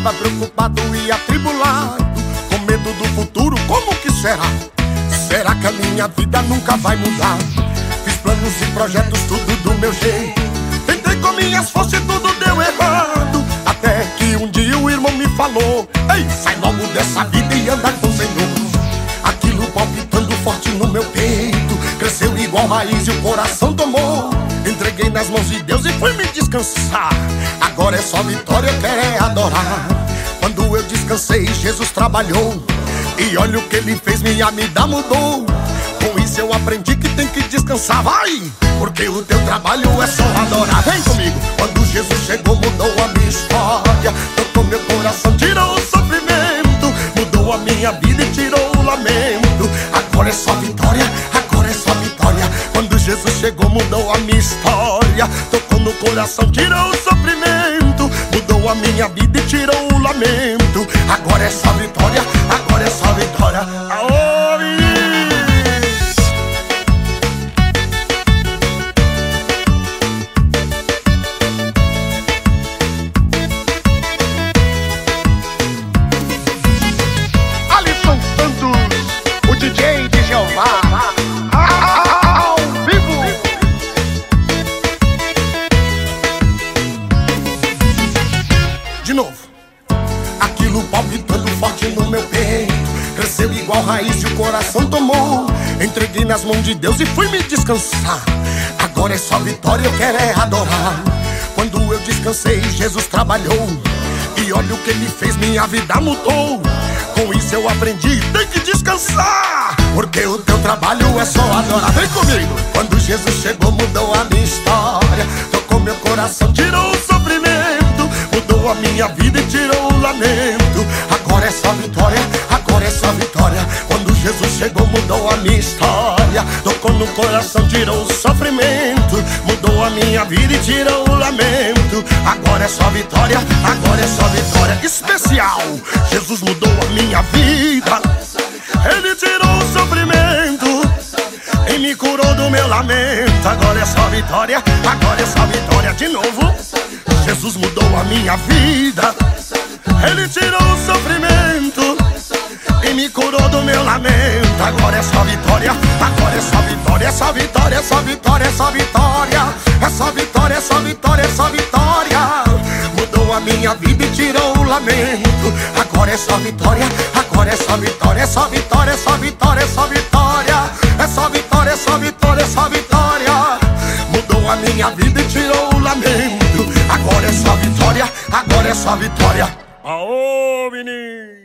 Estava preocupado e atribulado, com medo do futuro, como que será? Será que a minha vida nunca vai mudar? Fiz planos e projetos, tudo do meu jeito. Tentei com minhas forças e tudo deu errado. Até que um dia o irmão me falou: ei, sai logo dessa vida e anda com o Senhor. Aquilo palpitando forte no meu peito, cresceu igual raiz e o coração tomou. Entreguei nas mãos de Deus e fui me descansar. Agora é só vitória, eu quero é adorar. Quando eu descansei, Jesus trabalhou, e olha o que ele fez, minha vida mudou. Com isso eu aprendi que tem que descansar, vai! Porque o teu trabalho é só adorar. Vem comigo! Quando Jesus chegou, mudou a minha história, tocou meu coração, tirou o sofrimento, mudou a minha vida e tirou o lamento. Agora é só vitória, agora é só vitória. Quando Jesus chegou, mudou a minha história, tocou no coração, tirou o sofrimento, mudou a minha vida e tirou o lamento. Agora é só vitória, agora é só vitória. Aô, menino! Alisson Santos, o DJ de Jeová, ao vivo. De novo. Aquilo palpitando forte no meu peito, cresceu igual raiz e o coração tomou. Entreguei nas mãos de Deus e fui me descansar. Agora é só vitória, eu quero é adorar. Quando eu descansei, Jesus trabalhou, e olha o que ele fez, minha vida mudou. Com isso eu aprendi, tem que descansar, porque o teu trabalho é só adorar. Vem comigo! Quando Jesus chegou, mudou a minha história, tocou meu coração, tirou o sofrimento, mudou a minha vida e tirou o lamento. Agora é só vitória, agora é só vitória. Quando Jesus chegou, mudou a minha história, tocou no coração, tirou o sofrimento, mudou a minha vida e tirou o lamento. Agora é só vitória, agora é só vitória. Especial, Jesus mudou a minha vida, ele tirou o sofrimento e me curou do meu lamento. Agora é só vitória, agora é só vitória. De novo, Jesus mudou a minha vida, ele tirou o sofrimento e me curou do meu lamento. Agora é só vitória, agora é só vitória. É só vitória, é só vitória, é só vitória. É só vitória, é só vitória, é só vitória. Mudou a minha vida e tirou o lamento. Agora é só vitória, agora é só vitória. É só vitória, é só vitória, é só vitória. É só vitória, é só vitória, é só vitória. Mudou a minha vida e tirou o lamento. Agora é só vitória, agora é só vitória. Aô, menino!